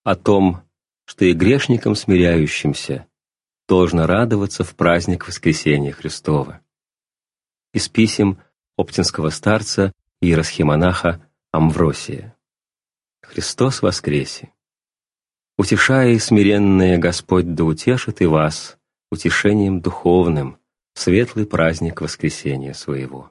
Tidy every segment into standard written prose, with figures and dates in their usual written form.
о том, что и грешникам смиряющимся должно радоваться в праздник Воскресения Христова. Из писем оптинского старца и иеросхимонаха Амвросия. Христос воскресе! Утешая и смиренные, Господь да утешит и вас утешением духовным в светлый праздник Воскресения Своего.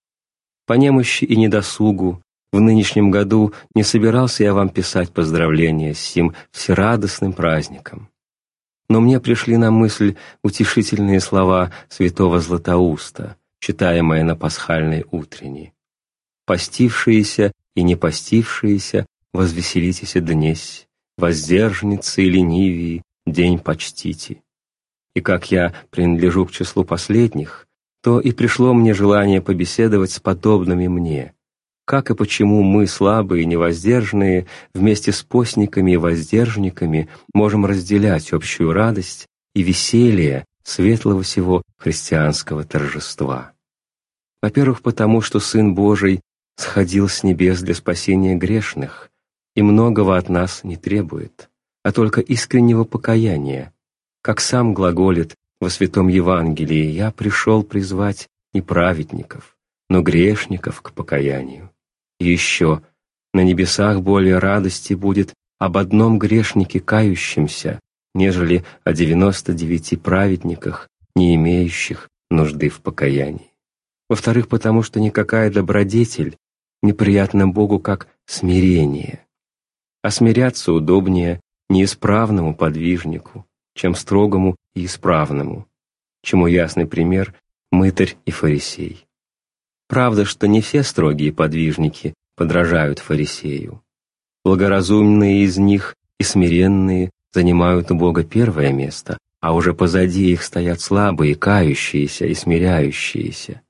По немощи и недосугу в нынешнем году не собирался я вам писать поздравления с сим всерадостным праздником. Но мне пришли на мысль утешительные слова святого Златоуста, читаемые на пасхальной утренней. «Постившиеся и не постившиеся, возвеселитесь днесь, воздержницы и ленивии, день почтите». И как я принадлежу к числу последних, то и пришло мне желание побеседовать с подобными мне, как и почему мы, слабые и невоздержанные, вместе с постниками и воздержанниками можем разделять общую радость и веселье светлого сего христианского торжества. Во-первых, потому что Сын Божий сходил с небес для спасения грешных и многого от нас не требует, а только искреннего покаяния, как сам глаголит во Святом Евангелии: «Я пришел призвать не праведников, но грешников к покаянию». И еще: «На небесах более радости будет об одном грешнике кающемся, нежели о 99 праведниках, не имеющих нужды в покаянии». Во-вторых, потому что никакая добродетель неприятна Богу, как смирение. А смиряться удобнее неисправному подвижнику, чем строгому и исправному, чему ясный пример мытарь и фарисей. Правда, что не все строгие подвижники подражают фарисею. Благоразумные из них и смиренные занимают у Бога первое место, а уже позади их стоят слабые, кающиеся и смиряющиеся.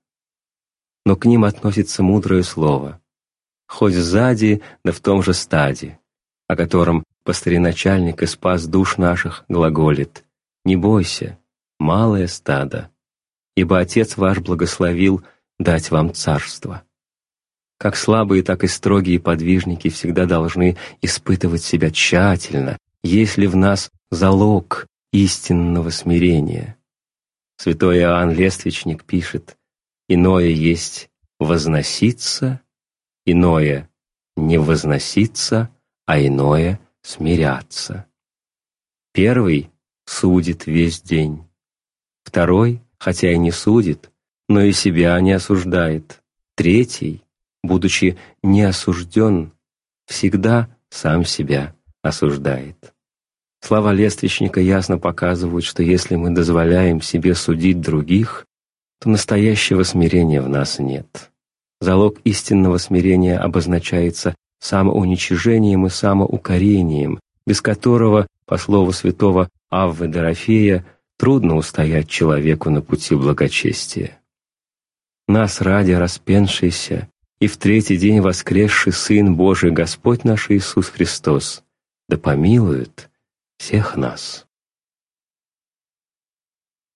Но к ним относится мудрое слово: «Хоть сзади, да в том же стаде», о котором пастырь-начальник и спас душ наших глаголит: «Не бойся, малое стадо, ибо Отец ваш благословил дать вам царство». Как слабые, так и строгие подвижники всегда должны испытывать себя тщательно, есть ли в нас залог истинного смирения. Святой Иоанн Лествичник пишет: «Иное есть возноситься, иное не возноситься, а иное смиряться. Первый судит весь день, второй, хотя и не судит, но и себя не осуждает, третий, будучи не осужден, всегда сам себя осуждает». Слова Лествичника ясно показывают, что если мы дозволяем себе судить других, то настоящего смирения в нас нет. Залог истинного смирения обозначается самоуничижением и самоукорением, без которого, по слову святого Аввы Дорофея, трудно устоять человеку на пути благочестия. Нас ради распеншийся и в третий день воскресший Сын Божий Господь наш Иисус Христос да помилует всех нас.